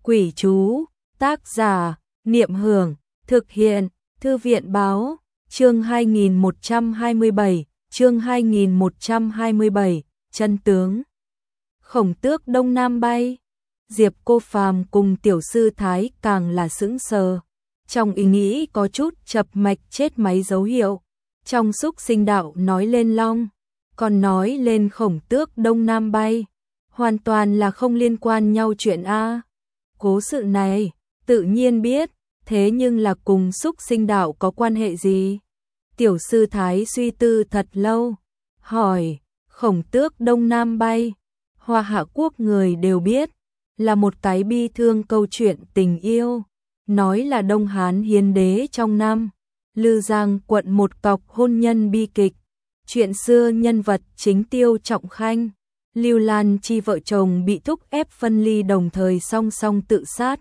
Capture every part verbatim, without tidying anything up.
Quỷ chú, tác giả, Niệm Hưởng, thực hiện, Thư viện báo, chương hai nghìn một trăm hai mươi bảy, chương hai nghìn một trăm hai mươi bảy, chân tướng. Khổng Tước Đông Nam bay, Diệp Cô Phàm cùng tiểu sư Thái càng là sững sờ. Trong ý nghĩ có chút chập mạch chết máy dấu hiệu. Trong xúc sinh đạo nói lên long, còn nói lên Khổng Tước Đông Nam bay. Hoàn toàn là không liên quan nhau chuyện A. Cố sự này, tự nhiên biết, thế nhưng là cùng xúc sinh đạo có quan hệ gì? Tiểu sư Thái suy tư thật lâu, hỏi, Khổng Tước Đông Nam bay, Hoa Hạ quốc người đều biết, là một cái bi thương câu chuyện tình yêu, nói là Đông Hán hiến đế trong năm, Lư Giang quận một cọc hôn nhân bi kịch, chuyện xưa nhân vật chính Tiêu Trọng Khanh, Lưu Lan Chi vợ chồng bị thúc ép phân ly đồng thời song song tự sát,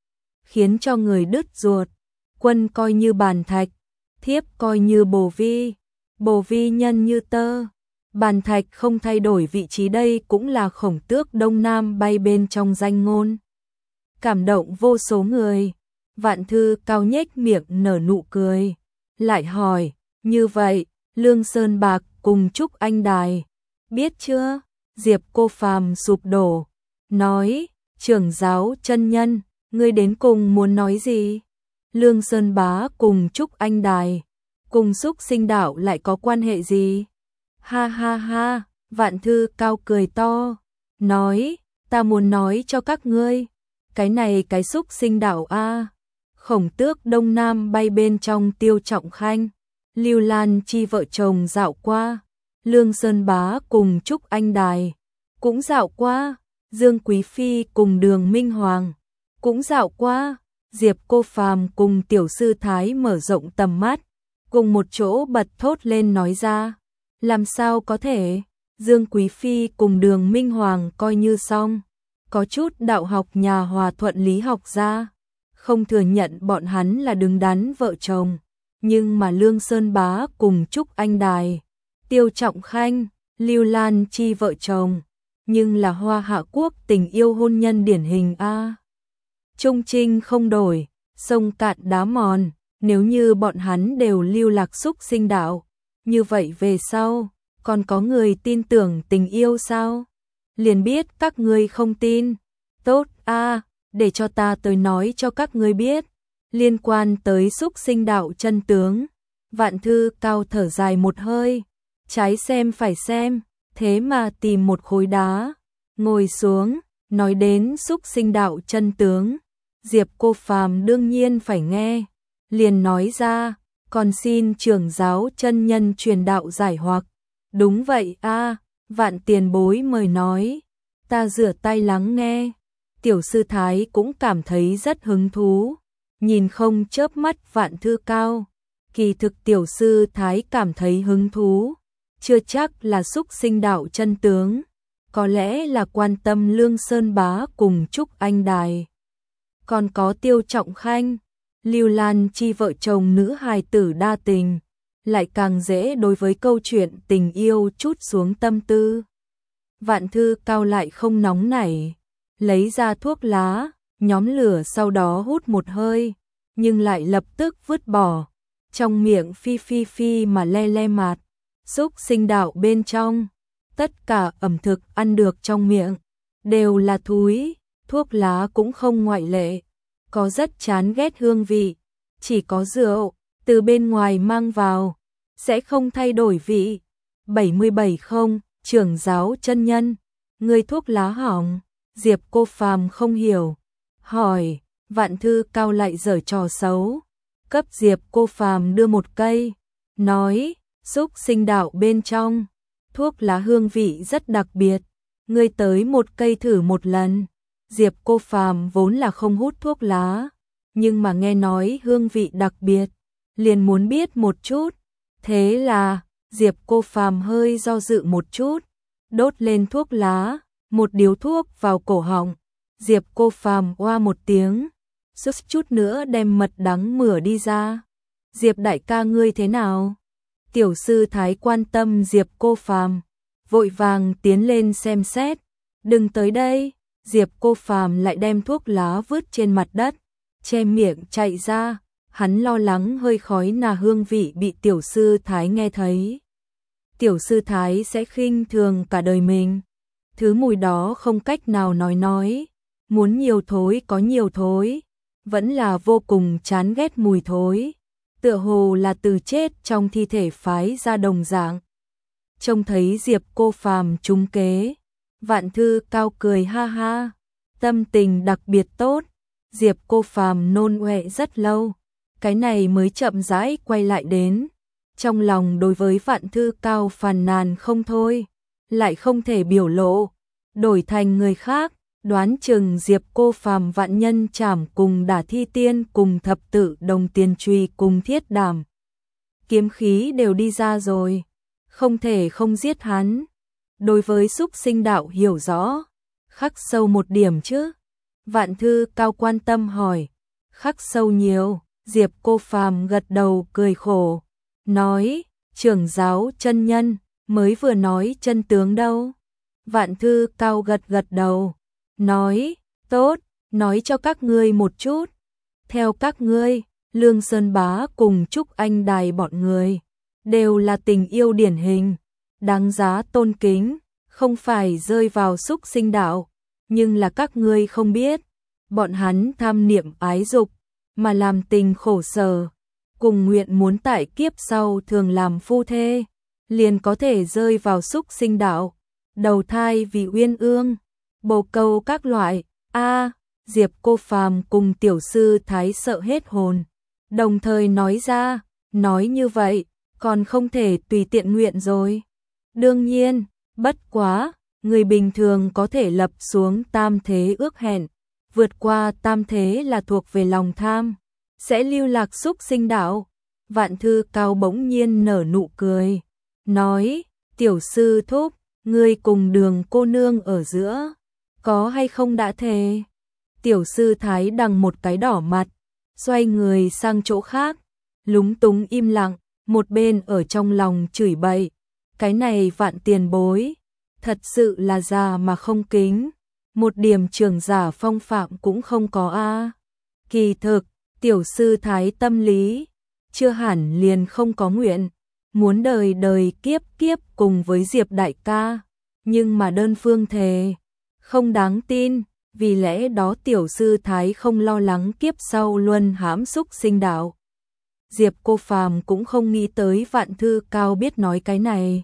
khiến cho người đứt ruột, quân coi như bàn thạch, thiếp coi như bồ vi, bồ vi nhân như tơ, bàn thạch không thay đổi vị trí, đây cũng là Khổng Tước Đông Nam bay bên trong danh ngôn. Cảm động vô số người, Vạn Thư Cao nhếch miệng nở nụ cười, lại hỏi, như vậy, Lương Sơn Bạc cùng Trúc Anh Đài, biết chưa? Diệp Cô Phàm sụp đổ, nói, trưởng giáo chân nhân, ngươi đến cùng muốn nói gì? Lương Sơn Bá cùng Trúc Anh Đài, cùng xúc sinh đạo lại có quan hệ gì? Ha ha ha, Vạn Thư Cao cười to, nói, ta muốn nói cho các ngươi, cái này cái xúc sinh đạo A. Khổng Tước Đông Nam bay bên trong Tiêu Trọng Khanh, Lưu Lan Chi vợ chồng dạo qua, Lương Sơn Bá cùng Trúc Anh Đài, cũng dạo qua, Dương Quý Phi cùng Đường Minh Hoàng, cũng dạo qua, Diệp Cô Phàm cùng tiểu sư Thái mở rộng tầm mắt, cùng một chỗ bật thốt lên nói ra, làm sao có thể, Dương Quý Phi cùng Đường Minh Hoàng coi như xong, có chút đạo học nhà hòa thuận lý học gia, không thừa nhận bọn hắn là đứng đắn vợ chồng, nhưng mà Lương Sơn Bá cùng Trúc Anh Đài, Tiêu Trọng Khanh, Lưu Lan Chi vợ chồng, nhưng là Hoa Hạ quốc tình yêu hôn nhân điển hình A. Trung trinh không đổi, sông cạn đá mòn, nếu như bọn hắn đều lưu lạc xúc sinh đạo, như vậy về sau, còn có người tin tưởng tình yêu sao? Liền biết các ngươi không tin. Tốt A, để cho ta tới nói cho các ngươi biết, liên quan tới xúc sinh đạo chân tướng. Vạn Thư Cao thở dài một hơi, trái xem phải xem, thế mà tìm một khối đá, ngồi xuống, nói đến xúc sinh đạo chân tướng. Diệp Cô Phàm đương nhiên phải nghe, liền nói ra, còn xin trưởng giáo chân nhân truyền đạo giải hoặc. Đúng vậy a, Vạn tiền bối mời nói, ta rửa tay lắng nghe. Tiểu sư Thái cũng cảm thấy rất hứng thú, nhìn không chớp mắt Vạn Thư Cao. Kỳ thực tiểu sư Thái cảm thấy hứng thú, chưa chắc là xúc sinh đạo chân tướng, có lẽ là quan tâm Lương Sơn Bá cùng Trúc Anh Đài. Còn có Tiêu Trọng Khanh, Lưu Lan Chi vợ chồng nữ hài tử đa tình, lại càng dễ đối với câu chuyện tình yêu chút xuống tâm tư. Vạn Thư Cao lại không nóng nảy, lấy ra thuốc lá, nhóm lửa sau đó hút một hơi, nhưng lại lập tức vứt bỏ, trong miệng phi phi phi mà le le mạt, xúc sinh đạo bên trong, tất cả ẩm thực ăn được trong miệng, đều là thúi, thuốc lá cũng không ngoại lệ, có rất chán ghét hương vị, chỉ có rượu, từ bên ngoài mang vào, sẽ không thay đổi vị. bảy mươi bảy không, trưởng giáo chân nhân, người thuốc lá hỏng, Diệp Cô Phàm không hiểu, hỏi, Vạn Thư Cao lại giở trò xấu, cấp Diệp Cô Phàm đưa một cây, nói, xúc sinh đạo bên trong, thuốc lá hương vị rất đặc biệt, ngươi tới một cây thử một lần. Diệp Cô Phàm vốn là không hút thuốc lá, nhưng mà nghe nói hương vị đặc biệt, liền muốn biết một chút. Thế là, Diệp Cô Phàm hơi do dự một chút, đốt lên thuốc lá, một điếu thuốc vào cổ họng. Diệp Cô Phàm oa một tiếng, chút chút nữa đem mật đắng mửa đi ra. Diệp đại ca ngươi thế nào? Tiểu sư Thái quan tâm Diệp Cô Phàm, vội vàng tiến lên xem xét. Đừng tới đây. Diệp Cô Phàm lại đem thuốc lá vứt trên mặt đất, che miệng chạy ra, hắn lo lắng hơi khói nà hương vị bị tiểu sư Thái nghe thấy. Tiểu sư Thái sẽ khinh thường cả đời mình. Thứ mùi đó không cách nào nói nói, muốn nhiều thối có nhiều thối, vẫn là vô cùng chán ghét mùi thối, tựa hồ là từ chết trong thi thể phái ra đồng dạng. Trông thấy Diệp Cô Phàm trúng kế, Vạn Thư Cao cười ha ha, tâm tình đặc biệt tốt. Diệp Cô Phàm nôn ọe rất lâu, cái này mới chậm rãi quay lại đến, trong lòng đối với Vạn Thư Cao phàn nàn không thôi, lại không thể biểu lộ, đổi thành người khác, đoán chừng Diệp Cô Phàm vạn nhân trảm cùng Đả Thi Tiên cùng thập tự đồng tiền truy cùng thiết đảm kiếm khí đều đi ra rồi, không thể không giết hắn. Đối với xúc sinh đạo hiểu rõ, khắc sâu một điểm chứ? Vạn Thư Cao quan tâm hỏi. Khắc sâu nhiều. Diệp Cô Phàm gật đầu cười khổ, nói, trưởng giáo chân nhân, mới vừa nói chân tướng đâu. Vạn Thư Cao gật gật đầu, nói, tốt, nói cho các ngươi một chút. Theo các ngươi, Lương Sơn Bá cùng Trúc Anh Đài bọn người, đều là tình yêu điển hình, đáng giá tôn kính, không phải rơi vào xúc sinh đạo, nhưng là các ngươi không biết, bọn hắn tham niệm ái dục, mà làm tình khổ sở, cùng nguyện muốn tại kiếp sau thường làm phu thê, liền có thể rơi vào xúc sinh đạo, đầu thai vì uyên ương, bồ câu các loại. A, Diệp Cô Phàm cùng tiểu sư Thái sợ hết hồn, đồng thời nói ra, nói như vậy, còn không thể tùy tiện nguyện rồi. Đương nhiên, bất quá, người bình thường có thể lập xuống tam thế ước hẹn, vượt qua tam thế là thuộc về lòng tham, sẽ lưu lạc xúc sinh đạo. Vạn Thư Cao bỗng nhiên nở nụ cười, nói, tiểu sư thúc, ngươi cùng Đường cô nương ở giữa, có hay không đã thề? Tiểu sư Thái đằng một cái đỏ mặt, xoay người sang chỗ khác, lúng túng im lặng, một bên ở trong lòng chửi bậy, cái này Vạn tiền bối, thật sự là già mà không kính, một điểm trưởng giả phong phạm cũng không có a. Kỳ thực, tiểu sư Thái tâm lý, chưa hẳn liền không có nguyện, muốn đời đời kiếp kiếp cùng với Diệp đại ca, nhưng mà đơn phương thề, không đáng tin, vì lẽ đó tiểu sư Thái không lo lắng kiếp sau luân hãm xúc sinh đạo. Diệp Cô Phàm cũng không nghĩ tới Vạn Thư Cao biết nói cái này.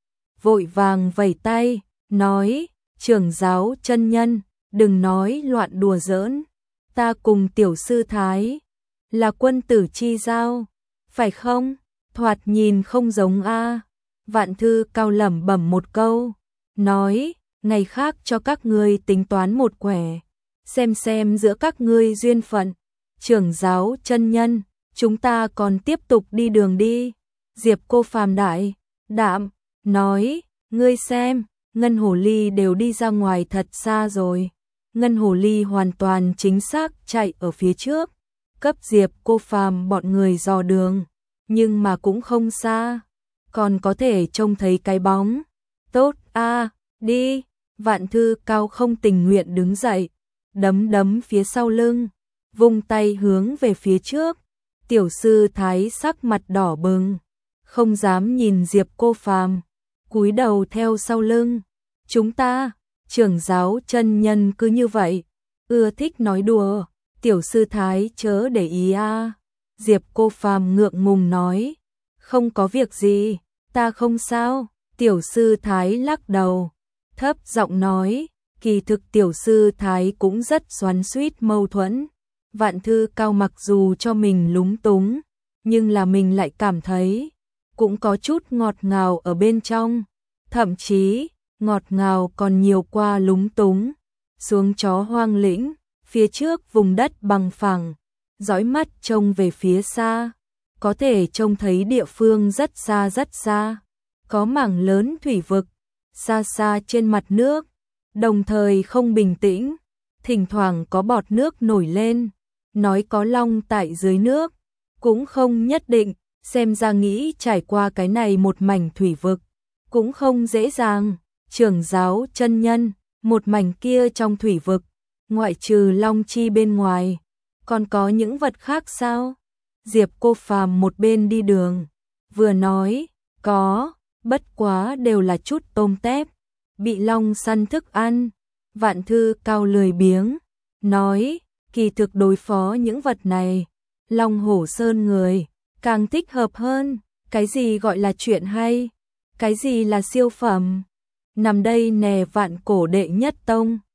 Vội vàng vẩy tay, nói, trưởng giáo chân nhân, đừng nói loạn đùa giỡn, ta cùng tiểu sư Thái, là quân tử chi giao, phải không? Thoạt nhìn không giống a. Vạn Thư Cao lẩm bẩm một câu, nói, ngày khác cho các ngươi tính toán một quẻ, xem xem giữa các ngươi duyên phận. Trưởng giáo chân nhân, chúng ta còn tiếp tục đi đường đi. Diệp Cô Phàm đại đạm nói, ngươi xem, Ngân Hồ Ly đều đi ra ngoài thật xa rồi. Ngân Hồ Ly hoàn toàn chính xác chạy ở phía trước, cấp Diệp Cô Phàm bọn người dò đường, nhưng mà cũng không xa, còn có thể trông thấy cái bóng. Tốt a, đi. Vạn Thư Cao không tình nguyện đứng dậy, đấm đấm phía sau lưng, vung tay hướng về phía trước. Tiểu sư Thái sắc mặt đỏ bừng, không dám nhìn Diệp Cô Phàm, cúi đầu theo sau lưng. Chúng ta, trưởng giáo chân nhân cứ như vậy, ưa thích nói đùa, tiểu sư Thái chớ để ý a. Diệp Cô Phàm ngượng ngùng nói, không có việc gì, ta không sao. Tiểu sư Thái lắc đầu, thấp giọng nói, kỳ thực tiểu sư Thái cũng rất xoắn xuýt mâu thuẫn. Vạn Thư Cao mặc dù cho mình lúng túng, nhưng là mình lại cảm thấy cũng có chút ngọt ngào ở bên trong, thậm chí ngọt ngào còn nhiều qua lúng túng. Xuống chó hoang lĩnh, phía trước vùng đất bằng phẳng, dõi mắt trông về phía xa, có thể trông thấy địa phương rất xa rất xa, có mảng lớn thủy vực, xa xa trên mặt nước, đồng thời không bình tĩnh, thỉnh thoảng có bọt nước nổi lên, nói có long tại dưới nước, cũng không nhất định, xem ra nghĩ trải qua cái này một mảnh thủy vực, cũng không dễ dàng. Trưởng giáo chân nhân, Một mảnh kia trong thủy vực, ngoại trừ long chi bên ngoài, còn có những vật khác sao? Diệp Cô Phàm một bên đi đường, vừa nói, có, bất quá đều là chút tôm tép, bị long săn thức ăn. Vạn Thư Cao lười biếng, nói, kỳ thực đối phó những vật này, Long Hổ Sơn người, càng thích hợp hơn. Cái gì gọi là chuyện hay? Cái gì là siêu phẩm? Nằm đây nè, vạn cổ đệ nhất tông.